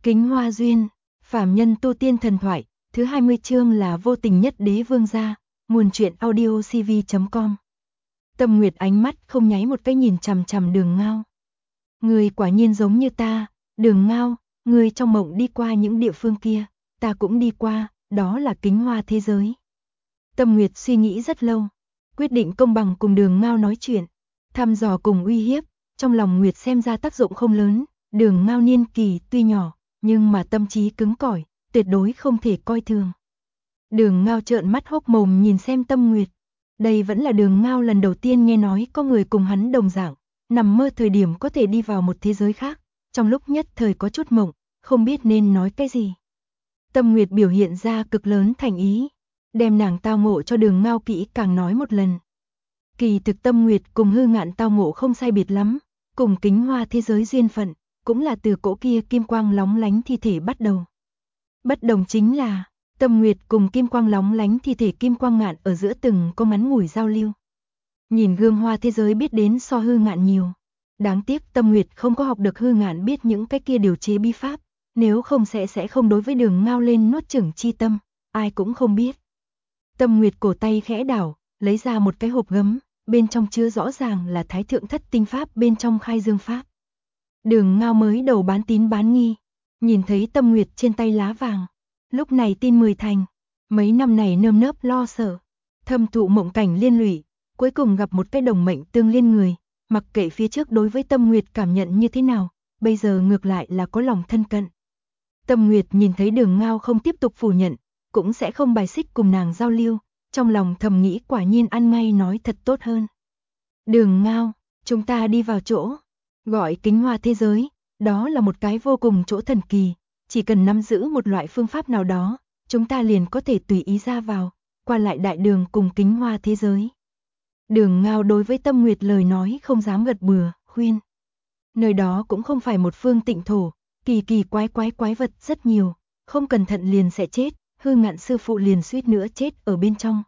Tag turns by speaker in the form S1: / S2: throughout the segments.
S1: Kính Hoa Duyên, phàm nhân tu tiên thần thoại, thứ 20 chương là vô tình nhất đế vương gia, nguồn truyện audio cv.com. Tâm Nguyệt ánh mắt không nháy một cái nhìn chằm chằm Đường Ngao. Người quả nhiên giống như ta, Đường Ngao, người trong mộng đi qua những địa phương kia, ta cũng đi qua, đó là Kính Hoa thế giới. Tâm Nguyệt suy nghĩ rất lâu, quyết định công bằng cùng Đường Ngao nói chuyện, thăm dò cùng uy hiếp, trong lòng Nguyệt xem ra tác dụng không lớn, Đường Ngao niên kỳ tuy nhỏ, nhưng mà tâm trí cứng cỏi, tuyệt đối không thể coi thường. Đường Ngao trợn mắt hốc mồm nhìn xem Tâm Nguyệt. Đây vẫn là Đường Ngao lần đầu tiên nghe nói có người cùng hắn đồng dạng, nằm mơ thời điểm có thể đi vào một thế giới khác, trong lúc nhất thời có chút mộng, không biết nên nói cái gì. Tâm Nguyệt biểu hiện ra cực lớn thành ý, đem nàng tao ngộ cho Đường Ngao kỹ càng nói một lần. Kỳ thực Tâm Nguyệt cùng Hư Ngạn tao ngộ không sai biệt lắm, cùng Kính Hoa thế giới duyên phận, cũng là từ cỗ kia kim quang lóng lánh thi thể bắt đầu. Bất đồng chính là, Tâm Nguyệt cùng kim quang lóng lánh thi thể Kim Quang Ngạn ở giữa từng có ngắn ngủi giao lưu. Nhìn gương hoa thế giới biết đến so Hư Ngạn nhiều. Đáng tiếc Tâm Nguyệt không có học được Hư Ngạn biết những cái kia điều chế bí pháp, nếu không sẽ không đối với Đường Ngao lên nuốt chửng chi tâm, ai cũng không biết. Tâm Nguyệt cổ tay khẽ đảo, lấy ra một cái hộp gấm, bên trong chứa rõ ràng là Thái Thượng Thất Tinh Pháp bên trong khai dương pháp. Đường Ngao mới đầu bán tín bán nghi, nhìn thấy Tâm Nguyệt trên tay lá vàng, lúc này tin 10 thành, mấy năm này nơm nớp lo sợ, thâm thụ mộng cảnh liên lụy, cuối cùng gặp một cái đồng mệnh tương liên người, mặc kệ phía trước đối với Tâm Nguyệt cảm nhận như thế nào, bây giờ ngược lại là có lòng thân cận. Tâm Nguyệt nhìn thấy Đường Ngao không tiếp tục phủ nhận, cũng sẽ không bài xích cùng nàng giao lưu, trong lòng thầm nghĩ quả nhiên ăn ngay nói thật tốt hơn. Đường Ngao, chúng ta đi vào chỗ gọi Kính Hoa thế giới, đó là một cái vô cùng chỗ thần kỳ, chỉ cần nắm giữ một loại phương pháp nào đó, chúng ta liền có thể tùy ý ra vào, qua lại đại đường cùng Kính Hoa thế giới. Đường Ngao đối với Tâm Nguyệt lời nói không dám gật bừa, khuyên. Nơi đó cũng không phải một phương tịnh thổ, kỳ quái vật rất nhiều, không cẩn thận liền sẽ chết, Hư Ngạn sư phụ liền suýt nữa chết ở bên trong.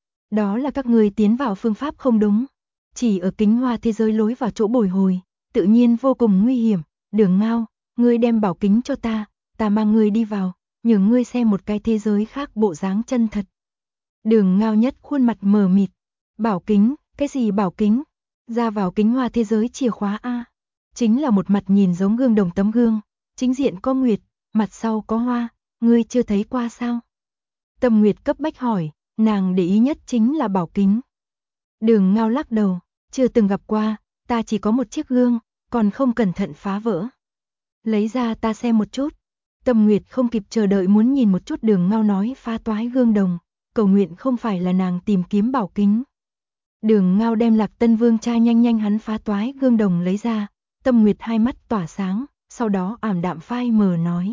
S1: Đó là các ngươi tiến vào phương pháp không đúng, chỉ ở Kính Hoa thế giới lối vào chỗ bồi hồi, tự nhiên vô cùng nguy hiểm. Đường Ngao, ngươi đem bảo kính cho ta mang ngươi đi vào, nhường ngươi xem một cái thế giới khác bộ dáng chân thật. Đường Ngao nhất khuôn mặt mờ mịt, bảo kính, cái gì bảo kính? Ra vào Kính Hoa thế giới chìa khóa a, chính là một mặt nhìn giống gương đồng tấm gương, chính diện có nguyệt, mặt sau có hoa, ngươi chưa thấy qua sao? Tâm Nguyệt cấp bách hỏi, nàng để ý nhất chính là bảo kính. Đường Ngao lắc đầu, chưa từng gặp qua, ta chỉ có một chiếc gương, còn không cẩn thận phá vỡ. Lấy ra ta xem một chút. Tâm Nguyệt không kịp chờ đợi muốn nhìn một chút Đường Ngao nói phá toái gương đồng, cầu nguyện không phải là nàng tìm kiếm bảo kính. Đường Ngao đem Lạc Tân Vương trai nhanh hắn phá toái gương đồng lấy ra, Tâm Nguyệt hai mắt tỏa sáng, sau đó ảm đạm phai mờ nói.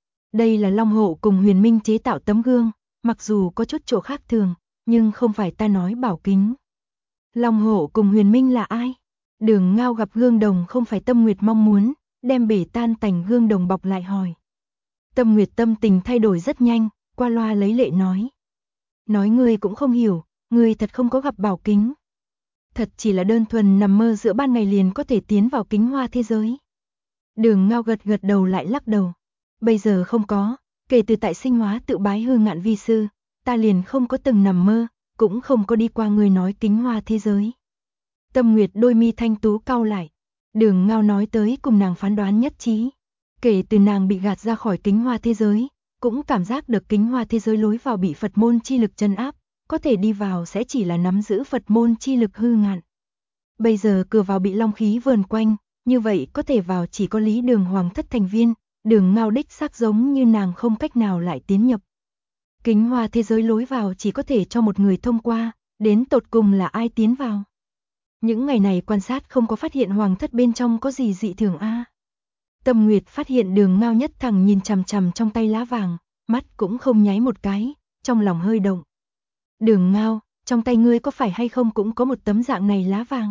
S1: Đây là Long Hộ cùng Huyền Minh chế tạo tấm gương, mặc dù có chút chỗ khác thường, nhưng không phải ta nói bảo kính. Long Hộ cùng Huyền Minh là ai? Đường Ngao gặp gương đồng không phải Tâm Nguyệt mong muốn, đem bể tan tành gương đồng bọc lại hỏi. Tâm Nguyệt tâm tình thay đổi rất nhanh, qua loa lấy lệ nói. Nói ngươi cũng không hiểu, ngươi thật không có gặp bảo kính. Thật chỉ là đơn thuần nằm mơ giữa ban ngày liền có thể tiến vào Kính Hoa thế giới. Đường Ngao gật đầu lại lắc đầu. Bây giờ không có, kể từ tại Sinh Hóa tự bái Hư Ngạn vi sư, ta liền không có từng nằm mơ, cũng không có đi qua ngươi nói Kính Hoa thế giới. Tâm Nguyệt đôi mi thanh tú cau lại. Đường Ngao nói tới cùng nàng phán đoán nhất trí. Kể từ nàng bị gạt ra khỏi Kính Hoa thế giới, cũng cảm giác được Kính Hoa thế giới lối vào bị Phật môn chi lực trấn áp, có thể đi vào sẽ chỉ là nắm giữ Phật môn chi lực Hư Ngạn. Bây giờ cửa vào bị long khí vờn quanh, như vậy có thể vào chỉ có Lý Đường Hoàng thất thành viên, Đường Ngao đích xác giống như nàng không cách nào lại tiến nhập. Kính Hoa thế giới lối vào chỉ có thể cho một người thông qua, đến tột cùng là ai tiến vào. Những ngày này quan sát không có phát hiện Hoàng thất bên trong có gì dị thường a. Tâm Nguyệt phát hiện Đường Ngao nhất thẳng nhìn chằm chằm trong tay lá vàng, mắt cũng không nháy một cái, trong lòng hơi động. Đường Ngao, trong tay ngươi có phải hay không cũng có một tấm dạng này lá vàng?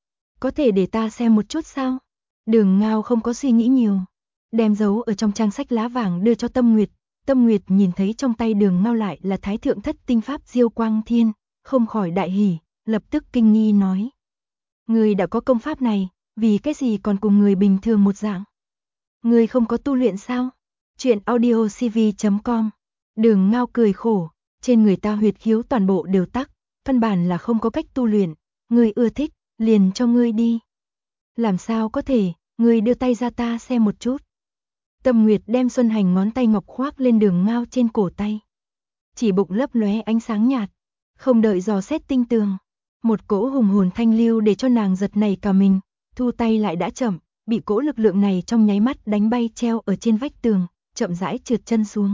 S1: Có thể để ta xem một chút sao? Đường Ngao không có suy nghĩ nhiều, đem giấu ở trong trang sách lá vàng đưa cho Tâm Nguyệt. Tâm Nguyệt nhìn thấy trong tay Đường Ngao lại là Thái Thượng Thất Tinh Pháp Diêu Quang Thiên, không khỏi đại hỉ, lập tức kinh nghi nói. Ngươi đã có công pháp này, vì cái gì còn cùng người bình thường một dạng? Ngươi không có tu luyện sao? Chuyện audio cv.com. Đường Ngao cười khổ, trên người ta huyệt khiếu toàn bộ đều tắc, căn bản là không có cách tu luyện, ngươi ưa thích, liền cho ngươi đi. Làm sao có thể, ngươi đưa tay ra ta xem một chút. Tâm Nguyệt đem Xuân Hành ngón tay ngọc khoác lên Đường Ngao trên cổ tay. Chỉ bụng lấp lóe ánh sáng nhạt, không đợi dò xét tinh tường. Một cỗ hùng hồn thanh lưu để cho nàng giật nảy cả mình, thu tay lại đã chậm, bị cỗ lực lượng này trong nháy mắt đánh bay treo ở trên vách tường, chậm rãi trượt chân xuống.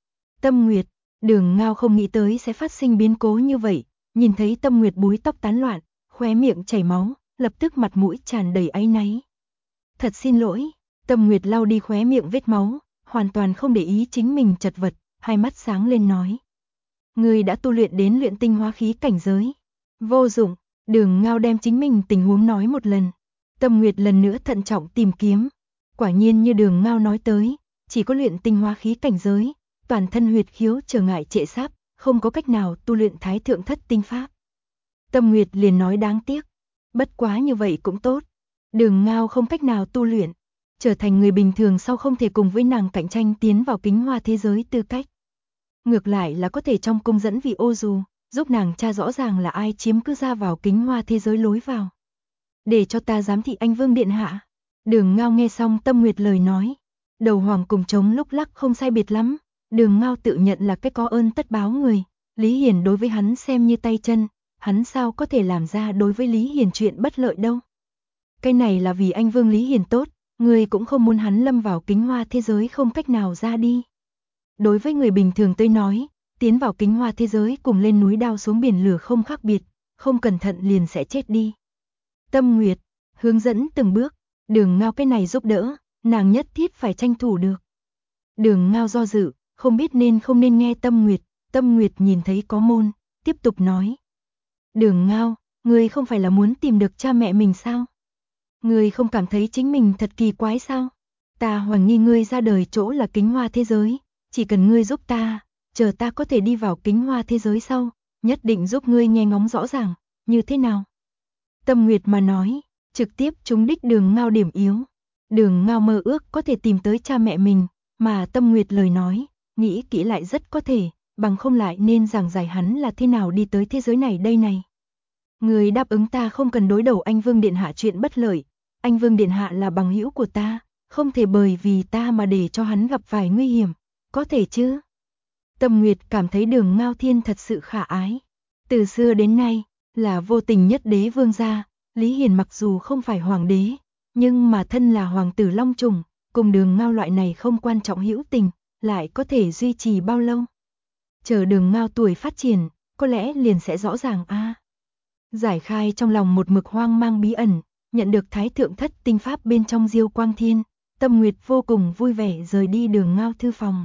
S1: Tâm Nguyệt, Đường Ngao không nghĩ tới sẽ phát sinh biến cố như vậy, nhìn thấy Tâm Nguyệt búi tóc tán loạn, khóe miệng chảy máu, lập tức mặt mũi tràn đầy áy náy. Thật xin lỗi, Tâm Nguyệt lau đi khóe miệng vết máu, hoàn toàn không để ý chính mình chật vật, hai mắt sáng lên nói. Ngươi đã tu luyện đến luyện tinh hóa khí cảnh giới. Vô dụng, Đường Ngao đem chính mình tình huống nói một lần. Tâm Nguyệt lần nữa thận trọng tìm kiếm. Quả nhiên như Đường Ngao nói tới, chỉ có luyện tinh hóa khí cảnh giới, toàn thân huyệt khiếu trở ngại trệ sáp, không có cách nào tu luyện Thái Thượng Thất Tinh Pháp. Tâm Nguyệt liền nói đáng tiếc, bất quá như vậy cũng tốt. Đường Ngao không cách nào tu luyện, trở thành người bình thường sau không thể cùng với nàng cạnh tranh tiến vào kính hoa thế giới tư cách. Ngược lại là có thể trong cung dẫn vị ô dù, giúp nàng tra rõ ràng là ai chiếm cứ ra vào kính hoa thế giới lối vào. Để cho ta giám thị anh Vương Điện Hạ. Đường Ngao nghe xong Tâm Nguyệt lời nói, đầu hoàng cùng trống lúc lắc không sai biệt lắm. Đường Ngao tự nhận là cái có ơn tất báo người, Lý Hiền đối với hắn xem như tay chân, hắn sao có thể làm ra đối với Lý Hiền chuyện bất lợi đâu. Cái này là vì anh Vương Lý Hiền tốt, người cũng không muốn hắn lâm vào kính hoa thế giới không cách nào ra đi. Đối với người bình thường tôi nói, tiến vào kính hoa thế giới cùng lên núi đao xuống biển lửa không khác biệt, không cẩn thận liền sẽ chết đi. Tâm Nguyệt, hướng dẫn từng bước, Đường Ngao cái này giúp đỡ, nàng nhất thiết phải tranh thủ được. Đường Ngao do dự, không biết nên không nên nghe Tâm Nguyệt nhìn thấy có môn, tiếp tục nói. Đường Ngao, ngươi không phải là muốn tìm được cha mẹ mình sao? Ngươi không cảm thấy chính mình thật kỳ quái sao? Ta hoài nghi ngươi ra đời chỗ là kính hoa thế giới, chỉ cần ngươi giúp ta, chờ ta có thể đi vào kính hoa thế giới sau, nhất định giúp ngươi nghe ngóng rõ ràng, như thế nào? Tâm Nguyệt mà nói, trực tiếp trúng đích Đường Ngao điểm yếu. Đường Ngao mơ ước có thể tìm tới cha mẹ mình, mà Tâm Nguyệt lời nói, nghĩ kỹ lại rất có thể, bằng không lại nên giảng giải hắn là thế nào đi tới thế giới này đây này. Người đáp ứng ta không cần đối đầu anh Vương Điện Hạ chuyện bất lợi, anh Vương Điện Hạ là bằng hữu của ta, không thể bởi vì ta mà để cho hắn gặp vài nguy hiểm, có thể chứ? Tâm Nguyệt cảm thấy Đường Ngao Thiên thật sự khả ái. Từ xưa đến nay, là vô tình nhất đế vương gia, Lý Hiền mặc dù không phải hoàng đế, nhưng mà thân là hoàng tử Long Trùng, cùng Đường Ngao loại này không quan trọng hữu tình, lại có thể duy trì bao lâu? Chờ Đường Ngao tuổi phát triển, có lẽ liền sẽ rõ ràng a. Giải khai trong lòng một mực hoang mang bí ẩn, nhận được Thái Thượng Thất Tinh Pháp bên trong Diêu Quang Thiên, Tâm Nguyệt vô cùng vui vẻ rời đi Đường Ngao thư phòng.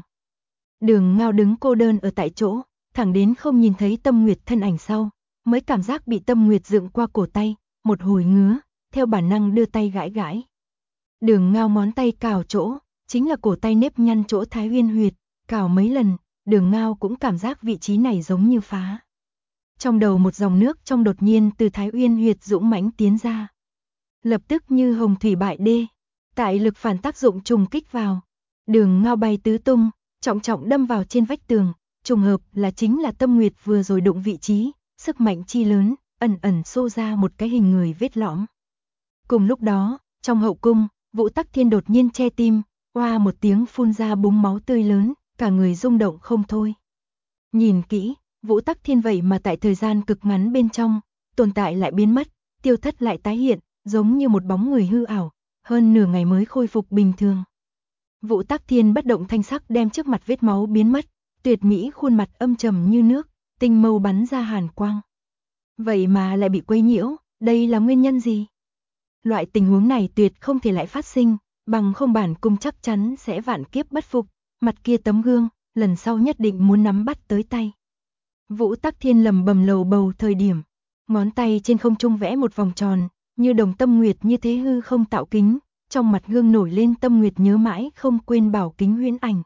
S1: Đường Ngao đứng cô đơn ở tại chỗ, thẳng đến không nhìn thấy Tâm Nguyệt thân ảnh sau, mới cảm giác bị Tâm Nguyệt dựng qua cổ tay, một hồi ngứa, theo bản năng đưa tay gãi gãi. Đường Ngao ngón tay cào chỗ, chính là cổ tay nếp nhăn chỗ Thái Uyên huyệt, cào mấy lần, Đường Ngao cũng cảm giác vị trí này giống như phá. Trong đầu một dòng nước trong đột nhiên từ Thái Uyên huyệt dũng mãnh tiến ra. Lập tức như hồng thủy bại đê, tại lực phản tác dụng trùng kích vào. Đường Ngao bay tứ tung, trọng trọng đâm vào trên vách tường, trùng hợp là chính là Tâm Nguyệt vừa rồi đụng vị trí, sức mạnh chi lớn, ẩn ẩn xô ra một cái hình người vết lõm. Cùng lúc đó, trong hậu cung, Vũ Tắc Thiên đột nhiên che tim, oa một tiếng phun ra búng máu tươi lớn, cả người rung động không thôi. Nhìn kỹ, Vũ Tắc Thiên vậy mà tại thời gian cực ngắn bên trong, tồn tại lại biến mất, tiêu thất lại tái hiện, giống như một bóng người hư ảo, hơn nửa ngày mới khôi phục bình thường. Vũ Tắc Thiên bất động thanh sắc đem trước mặt vết máu biến mất, tuyệt mỹ khuôn mặt âm trầm như nước, tinh mâu bắn ra hàn quang. Vậy mà lại bị quấy nhiễu, đây là nguyên nhân gì? Loại tình huống này tuyệt không thể lại phát sinh, bằng không bản cung chắc chắn sẽ vạn kiếp bất phục, mặt kia tấm gương, lần sau nhất định muốn nắm bắt tới tay. Vũ Tắc Thiên lầm bầm lầu bầu thời điểm, ngón tay trên không trung vẽ một vòng tròn, như đồng Tâm Nguyệt như thế hư không tạo kính, trong mặt gương nổi lên Tâm Nguyệt nhớ mãi không quên bảo kính huyễn ảnh.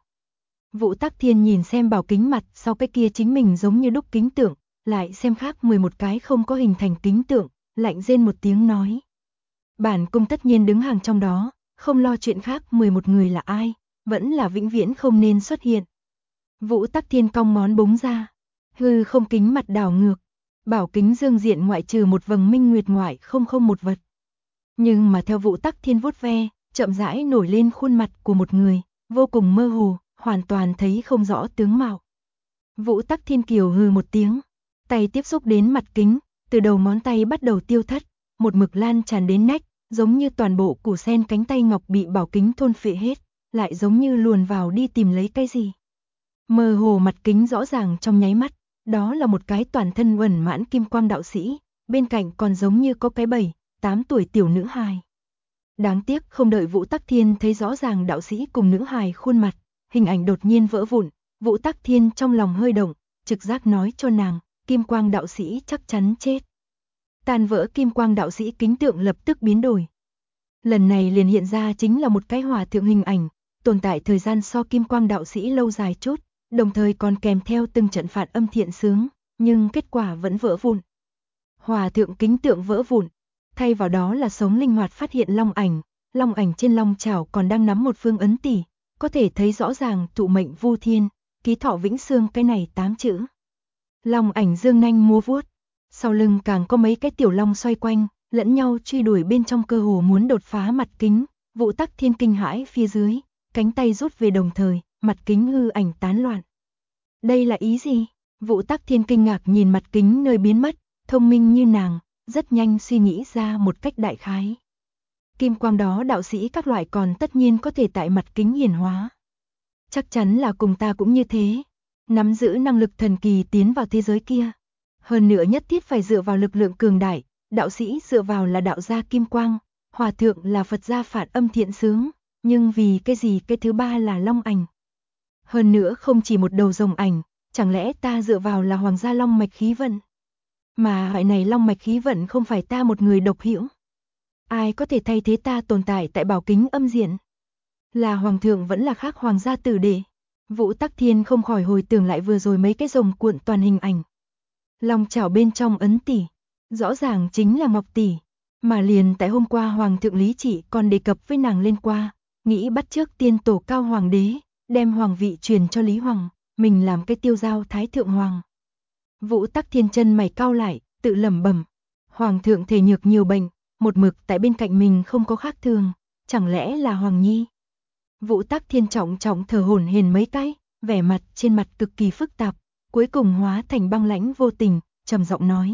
S1: Vũ Tắc Thiên nhìn xem bảo kính mặt sau cái kia chính mình giống như đúc kính tượng, lại xem khác 11 cái không có hình thành kính tượng, lạnh rên một tiếng nói. Bản cung tất nhiên đứng hàng trong đó, không lo chuyện khác 11 người là ai, vẫn là vĩnh viễn không nên xuất hiện. Vũ Tắc Thiên cong món búng ra, hư không kính mặt đảo ngược, bảo kính dương diện ngoại trừ một vầng minh nguyệt ngoại không một vật. Nhưng mà theo Vũ Tắc Thiên vuốt ve, chậm rãi nổi lên khuôn mặt của một người, vô cùng mơ hồ, hoàn toàn thấy không rõ tướng mạo. Vũ Tắc Thiên kiều hừ một tiếng, tay tiếp xúc đến mặt kính, từ đầu ngón tay bắt đầu tiêu thất, một mực lan tràn đến nách, giống như toàn bộ củ sen cánh tay ngọc bị bảo kính thôn phệ hết, lại giống như luồn vào đi tìm lấy cái gì. Mơ hồ mặt kính rõ ràng trong nháy mắt, đó là một cái toàn thân uẩn mãn kim quang đạo sĩ, bên cạnh còn giống như có cái 7-8 tuổi tiểu nữ hài. Đáng tiếc không đợi Vũ Tắc Thiên thấy rõ ràng đạo sĩ cùng nữ hài khuôn mặt, hình ảnh đột nhiên vỡ vụn, Vũ Tắc Thiên trong lòng hơi động, trực giác nói cho nàng, kim quang đạo sĩ chắc chắn chết. Tan vỡ kim quang đạo sĩ kính tượng lập tức biến đổi. Lần này liền hiện ra chính là một cái hòa thượng hình ảnh, tồn tại thời gian so kim quang đạo sĩ lâu dài chút, đồng thời còn kèm theo từng trận phản âm thiện xướng, nhưng kết quả vẫn vỡ vụn. Hòa thượng kính tượng vỡ vụn, thay vào đó là sống linh hoạt phát hiện long ảnh trên long chảo còn đang nắm một phương ấn tỷ, có thể thấy rõ ràng tụ mệnh vu thiên, ký thọ vĩnh xương cái này 8 chữ. Long ảnh dương nanh múa vuốt, sau lưng càng có mấy cái tiểu long xoay quanh, lẫn nhau truy đuổi bên trong cơ hồ muốn đột phá mặt kính, Vũ Tắc Thiên kinh hãi phía dưới, cánh tay rút về đồng thời, mặt kính hư ảnh tán loạn. Đây là ý gì? Vũ Tắc Thiên kinh ngạc nhìn mặt kính nơi biến mất, thông minh như nàng, rất nhanh suy nghĩ ra một cách đại khái. Kim quang đó đạo sĩ các loại còn tất nhiên có thể tại mặt kính hiển hóa. Chắc chắn là cùng ta cũng như thế, nắm giữ năng lực thần kỳ tiến vào thế giới kia. Hơn nữa nhất thiết phải dựa vào lực lượng cường đại, đạo sĩ dựa vào là đạo gia kim quang, hòa thượng là Phật gia phản âm thiện xướng, nhưng vì cái gì cái thứ ba là long ảnh. Hơn nữa không chỉ một đầu rồng ảnh, chẳng lẽ ta dựa vào là hoàng gia long mạch khí vận? Mà loại này long mạch khí vận không phải ta một người độc hữu. Ai có thể thay thế ta tồn tại tại bảo kính âm diện? Là hoàng thượng vẫn là khác hoàng gia tử đệ? Vũ Tắc Thiên không khỏi hồi tưởng lại vừa rồi mấy cái rồng cuộn toàn hình ảnh. Long chảo bên trong ấn tỷ, rõ ràng chính là ngọc tỷ, mà liền tại hôm qua hoàng thượng Lý Trị còn đề cập với nàng lên qua, nghĩ bắt chước tiên tổ cao hoàng đế, đem hoàng vị truyền cho Lý Hoàng, mình làm cái tiêu giao thái thượng hoàng. Vũ Tắc Thiên chân mày cau lại, tự lẩm bẩm, hoàng thượng thể nhược nhiều bệnh, một mực tại bên cạnh mình không có khác thường, chẳng lẽ là Hoàng Nhi? Vũ Tắc Thiên trọng thở hổn hển mấy cái, vẻ mặt trên mặt cực kỳ phức tạp, cuối cùng hóa thành băng lãnh vô tình, trầm giọng nói: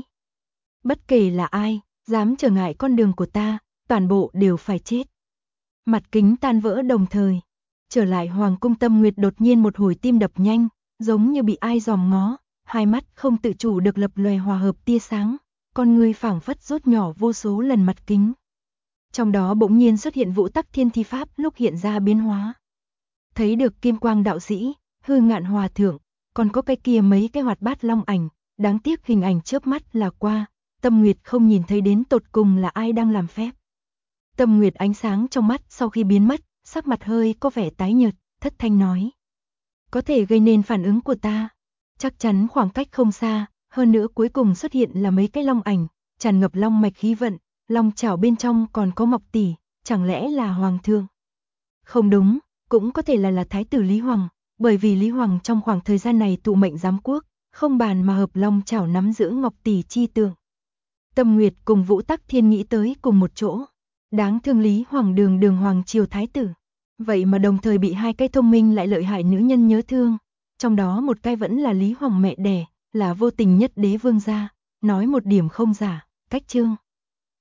S1: bất kể là ai, dám trở ngại con đường của ta, toàn bộ đều phải chết. Mặt kính tan vỡ đồng thời, trở lại hoàng cung Tâm Nguyệt đột nhiên một hồi tim đập nhanh, giống như bị ai dòm ngó, hai mắt không tự chủ được lập lòe hòa hợp tia sáng, con người phảng phất rút nhỏ vô số lần mặt kính. Trong đó bỗng nhiên xuất hiện Vũ Tắc Thiên thi pháp lúc hiện ra biến hóa. Thấy được kim quang đạo sĩ, hư ngạn hòa thượng, còn có cái kia mấy cái hoạt bát long ảnh, đáng tiếc hình ảnh chớp mắt là qua, Tâm Nguyệt không nhìn thấy đến tột cùng là ai đang làm phép. Tâm Nguyệt ánh sáng trong mắt sau khi biến mất, sắc mặt hơi có vẻ tái nhợt, thất thanh nói: có thể gây nên phản ứng của ta, chắc chắn khoảng cách không xa, hơn nữa cuối cùng xuất hiện là mấy cái long ảnh, tràn ngập long mạch khí vận, long chảo bên trong còn có ngọc tỷ, chẳng lẽ là hoàng thượng? Không đúng, cũng có thể là thái tử Lý Hoàng, bởi vì Lý Hoàng trong khoảng thời gian này tụ mệnh giám quốc, không bàn mà hợp long chảo nắm giữ ngọc tỷ chi tượng. Tâm Nguyệt cùng Vũ Tắc Thiên nghĩ tới cùng một chỗ, đáng thương Lý Hoàng đường hoàng triều thái tử, vậy mà đồng thời bị hai cái thông minh lại lợi hại nữ nhân nhớ thương, trong đó một cái vẫn là Lý Hoàng mẹ đẻ, là vô tình nhất đế vương gia, nói một điểm không giả, cách chương.